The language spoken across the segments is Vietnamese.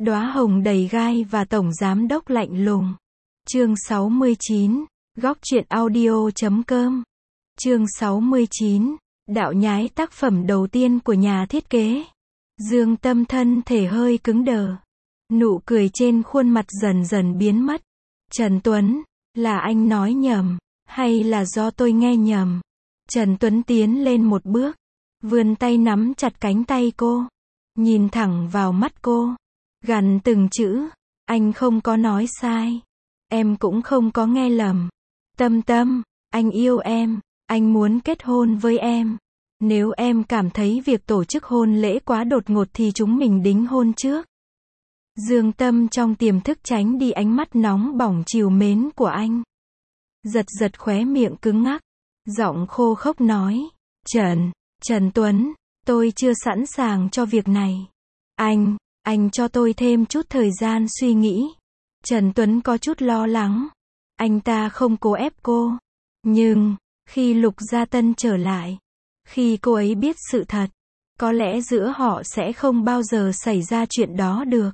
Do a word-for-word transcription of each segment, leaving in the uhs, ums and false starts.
Đóa hồng đầy gai và tổng giám đốc lạnh lùng. Chương sáu mươi chín, góc truyện audio chấm com. Chương sáu mươi chín, đạo nhái tác phẩm đầu tiên của nhà thiết kế. Dương Tâm thân thể hơi cứng đờ. Nụ cười trên khuôn mặt dần dần biến mất. Trần Tuấn, là anh nói nhầm, hay là do tôi nghe nhầm? Trần Tuấn tiến lên một bước, vươn tay nắm chặt cánh tay cô, nhìn thẳng vào mắt cô, gằn từng chữ, anh không có nói sai, em cũng không có nghe lầm. Tâm Tâm, anh yêu em, anh muốn kết hôn với em. Nếu em cảm thấy việc tổ chức hôn lễ quá đột ngột thì chúng mình đính hôn trước. Dương Tâm trong tiềm thức tránh đi ánh mắt nóng bỏng trìu mến của anh. Giật giật khóe miệng cứng ngắc, giọng khô khốc nói, Trần, Trần Tuấn, tôi chưa sẵn sàng cho việc này. Anh, anh cho tôi thêm chút thời gian suy nghĩ. Trần Tuấn có chút lo lắng. Anh ta không cố ép cô. Nhưng, khi Lục Gia Tân trở lại, khi cô ấy biết sự thật, có lẽ giữa họ sẽ không bao giờ xảy ra chuyện đó được.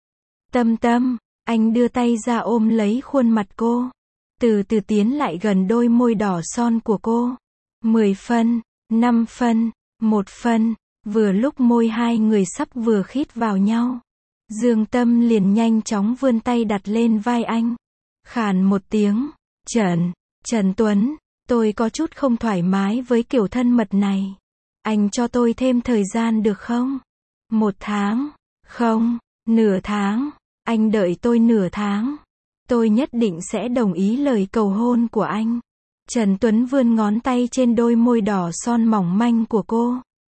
Tâm Tâm, anh đưa tay ra ôm lấy khuôn mặt cô, từ từ tiến lại gần đôi môi đỏ son của cô. Mười phân, năm phân, một phân, vừa lúc môi hai người sắp vừa khít vào nhau. Dương Tâm liền nhanh chóng vươn tay đặt lên vai anh. Khàn một tiếng, Trần, Trần Tuấn, tôi có chút không thoải mái với kiểu thân mật này. Anh cho tôi thêm thời gian được không? Một tháng, không, nửa tháng, anh đợi tôi nửa tháng. Tôi nhất định sẽ đồng ý lời cầu hôn của anh. Trần Tuấn vươn ngón tay trên đôi môi đỏ son mỏng manh của cô.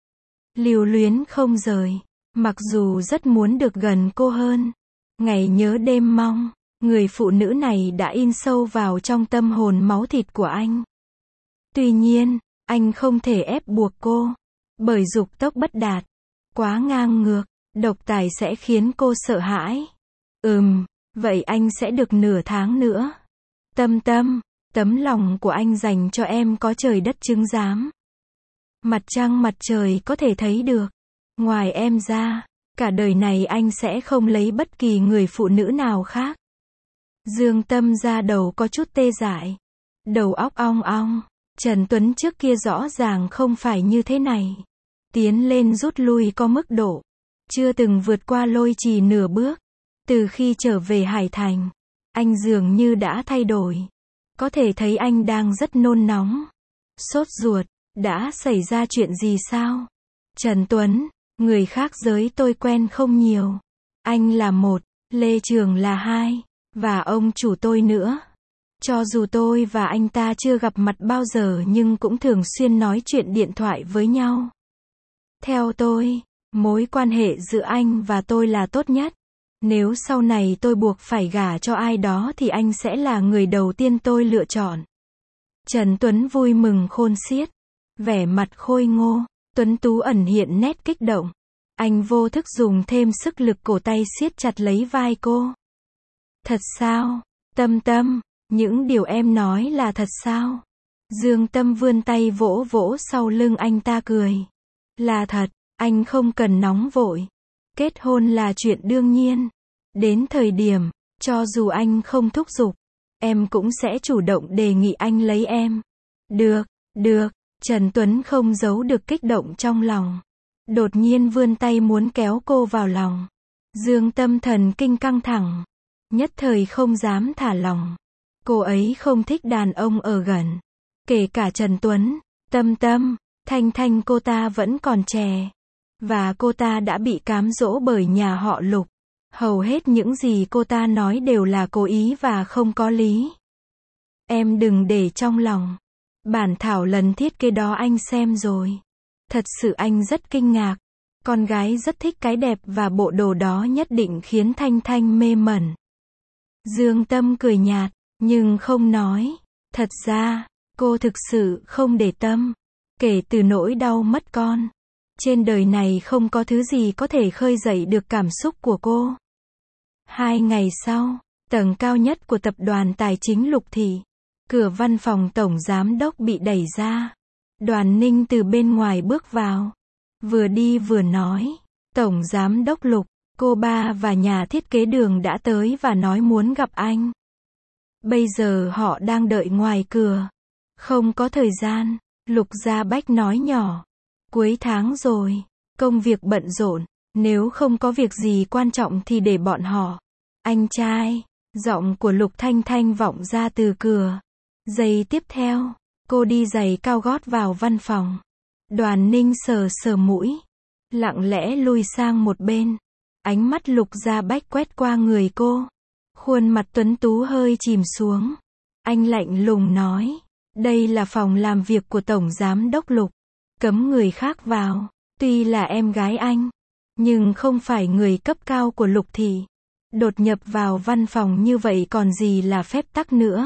Lưu luyến không rời, mặc dù rất muốn được gần cô hơn. Ngày nhớ đêm mong, người phụ nữ này đã in sâu vào trong tâm hồn máu thịt của anh. Tuy nhiên, anh không thể ép buộc cô, bởi dục tốc bất đạt, quá ngang ngược, độc tài sẽ khiến cô sợ hãi. Ừm, vậy anh sẽ được nửa tháng nữa. Tâm Tâm, tấm lòng của anh dành cho em có trời đất chứng giám. Mặt trăng mặt trời có thể thấy được. Ngoài em ra, cả đời này anh sẽ không lấy bất kỳ người phụ nữ nào khác. Dương Tâm ra đầu có chút tê dại, đầu óc ong ong. Trần Tuấn trước kia rõ ràng không phải như thế này. Tiến lên rút lui có mức độ, chưa từng vượt qua lôi trì nửa bước. Từ khi trở về Hải Thành, anh dường như đã thay đổi. Có thể thấy anh đang rất nôn nóng, sốt ruột. Đã xảy ra chuyện gì sao? Trần Tuấn, người khác giới tôi quen không nhiều. Anh là một, Lê Trường là hai, và ông chủ tôi nữa. Cho dù tôi và anh ta chưa gặp mặt bao giờ nhưng cũng thường xuyên nói chuyện điện thoại với nhau. Theo tôi, mối quan hệ giữa anh và tôi là tốt nhất. Nếu sau này tôi buộc phải gả cho ai đó thì anh sẽ là người đầu tiên tôi lựa chọn. Trần Tuấn vui mừng khôn xiết, vẻ mặt khôi ngô, tuấn tú ẩn hiện nét kích động. Anh vô thức dùng thêm sức lực cổ tay siết chặt lấy vai cô. Thật sao? Tâm Tâm, những điều em nói là thật sao? Dương Tâm vươn tay vỗ vỗ sau lưng anh ta cười. Là thật, anh không cần nóng vội. Kết hôn là chuyện đương nhiên. Đến thời điểm, cho dù anh không thúc giục, em cũng sẽ chủ động đề nghị anh lấy em. Được, được. Trần Tuấn không giấu được kích động trong lòng. Đột nhiên vươn tay muốn kéo cô vào lòng. Dương Tâm thần kinh căng thẳng, nhất thời không dám thả lỏng. Cô ấy không thích đàn ông ở gần, kể cả Trần Tuấn. Tâm Tâm, Thanh Thanh cô ta vẫn còn trẻ, và cô ta đã bị cám dỗ bởi nhà họ Lục. Hầu hết những gì cô ta nói đều là cố ý và không có lý. Em đừng để trong lòng. Bản thảo lần thiết kế đó anh xem rồi. Thật sự anh rất kinh ngạc. Con gái rất thích cái đẹp và bộ đồ đó nhất định khiến Thanh Thanh mê mẩn. Dương Tâm cười nhạt, nhưng không nói. Thật ra, cô thực sự không để tâm. Kể từ nỗi đau mất con, trên đời này không có thứ gì có thể khơi dậy được cảm xúc của cô. Hai ngày sau, tầng cao nhất của tập đoàn tài chính Lục Thị, cửa văn phòng tổng giám đốc bị đẩy ra. Đoàn Ninh từ bên ngoài bước vào, vừa đi vừa nói, Tổng giám đốc Lục, Cô ba và nhà thiết kế đường đã tới và nói muốn gặp anh. Bây giờ họ đang đợi ngoài cửa. Không có thời gian, Lục Gia Bách nói nhỏ. Cuối tháng rồi, công việc bận rộn, nếu không có việc gì quan trọng thì để bọn họ. Anh trai, giọng của Lục Thanh Thanh vọng ra từ cửa. Giây tiếp theo, cô đi giày cao gót vào văn phòng. Đoàn Ninh sờ sờ mũi, lặng lẽ lùi sang một bên. Ánh mắt Lục Gia Bách quét qua người cô. Khuôn mặt tuấn tú hơi chìm xuống. Anh lạnh lùng nói, đây là phòng làm việc của Tổng Giám Đốc Lục. Cấm người khác vào. Tuy là em gái anh, nhưng không phải người cấp cao của Lục thị. Đột nhập vào văn phòng như vậy còn gì là phép tắc nữa.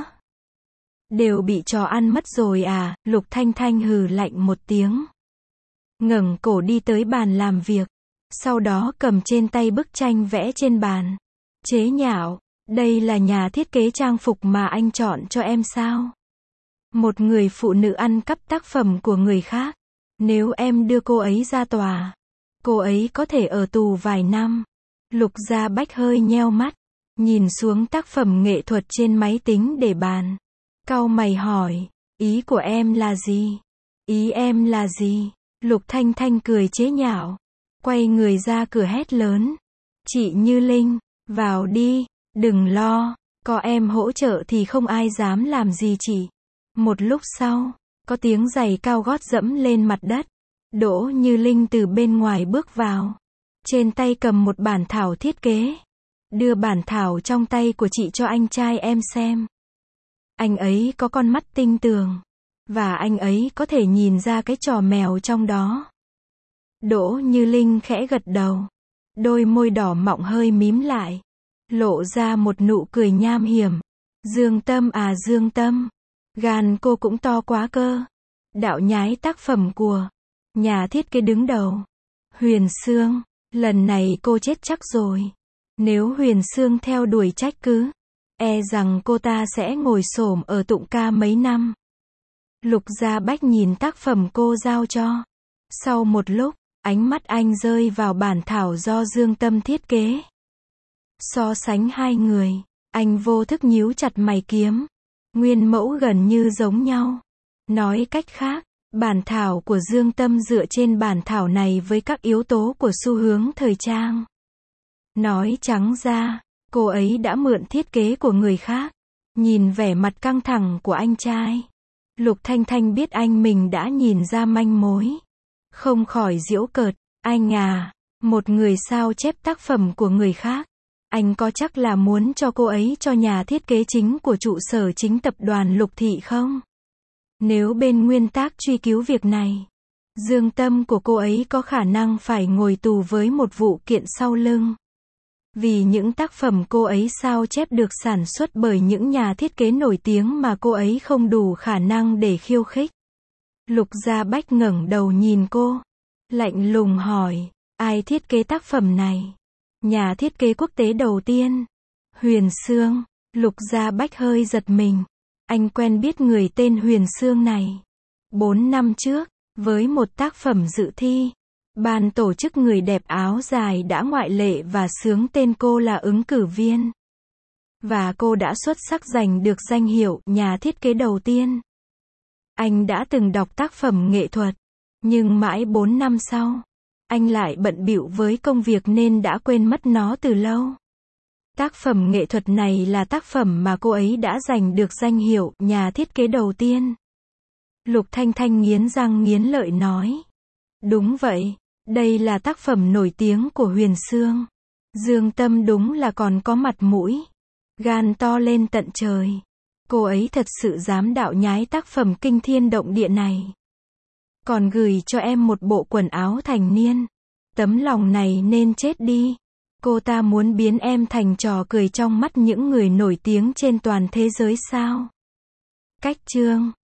Đều bị trò ăn mất rồi à, Lục Thanh Thanh hừ lạnh một tiếng. Ngẩng cổ đi tới bàn làm việc. Sau đó cầm trên tay bức tranh vẽ trên bàn. Chế nhạo, đây là nhà thiết kế trang phục mà anh chọn cho em sao? Một người phụ nữ ăn cắp tác phẩm của người khác. Nếu em đưa cô ấy ra tòa, cô ấy có thể ở tù vài năm. Lục Gia Bách hơi nheo mắt, nhìn xuống tác phẩm nghệ thuật trên máy tính để bàn. Cau mày hỏi, ý của em là gì? Ý em là gì? Lục Thanh Thanh cười chế nhạo, quay người ra cửa hét lớn. Chị Như Linh, vào đi, đừng lo, có em hỗ trợ thì không ai dám làm gì chị. Một lúc sau, có tiếng giày cao gót dẫm lên mặt đất. Đỗ Như Linh từ bên ngoài bước vào. Trên tay cầm một bản thảo thiết kế. Đưa bản thảo trong tay của chị cho anh trai em xem. Anh ấy có con mắt tinh tường. Và anh ấy có thể nhìn ra cái trò mèo trong đó. Đỗ Như Linh khẽ gật đầu. Đôi môi đỏ mọng hơi mím lại. Lộ ra một nụ cười nham hiểm. Dương Tâm à Dương Tâm. Gan cô cũng to quá cơ. Đạo nhái tác phẩm của nhà thiết kế đứng đầu. Huyền Sương. Lần này cô chết chắc rồi. Nếu Huyền Sương theo đuổi trách cứ, e rằng cô ta sẽ ngồi xổm ở tụng ca mấy năm. Lục Gia Bách nhìn tác phẩm cô giao cho. Sau một lúc, ánh mắt anh rơi vào bản thảo do Dương Tâm thiết kế. So sánh hai người, anh vô thức nhíu chặt mày kiếm. Nguyên mẫu gần như giống nhau. Nói cách khác, bản thảo của Dương Tâm dựa trên bản thảo này với các yếu tố của xu hướng thời trang. Nói trắng ra, cô ấy đã mượn thiết kế của người khác. Nhìn vẻ mặt căng thẳng của anh trai, Lục Thanh Thanh biết anh mình đã nhìn ra manh mối. Không khỏi giễu cợt, anh à, một người sao chép tác phẩm của người khác. Anh có chắc là muốn cho cô ấy cho nhà thiết kế chính của trụ sở chính tập đoàn Lục thị không? Nếu bên nguyên tác truy cứu việc này, Dương Tâm của cô ấy có khả năng phải ngồi tù với một vụ kiện sau lưng. Vì những tác phẩm cô ấy sao chép được sản xuất bởi những nhà thiết kế nổi tiếng mà cô ấy không đủ khả năng để khiêu khích. Lục Gia Bách ngẩng đầu nhìn cô, lạnh lùng hỏi, ai thiết kế tác phẩm này? Nhà thiết kế quốc tế đầu tiên. Huyền Sương. Lục Gia Bách hơi giật mình. Anh quen biết người tên Huyền Sương này. Bốn năm trước, với một tác phẩm dự thi, ban tổ chức người đẹp áo dài đã ngoại lệ và xướng tên cô là ứng cử viên. Và cô đã xuất sắc giành được danh hiệu nhà thiết kế đầu tiên. Anh đã từng đọc tác phẩm nghệ thuật, nhưng mãi bốn năm sau, anh lại bận bịu với công việc nên đã quên mất nó từ lâu. Tác phẩm nghệ thuật này là tác phẩm mà cô ấy đã giành được danh hiệu nhà thiết kế đầu tiên. Lục Thanh Thanh nghiến răng nghiến lợi nói. Đúng vậy, đây là tác phẩm nổi tiếng của Huyền Sương. Dương Tâm đúng là còn có mặt mũi. Gan to lên tận trời. Cô ấy thật sự dám đạo nhái tác phẩm kinh thiên động địa này. Còn gửi cho em một bộ quần áo thành niên. Tấm lòng này nên chết đi. Cô ta muốn biến em thành trò cười trong mắt những người nổi tiếng trên toàn thế giới sao? Cách chương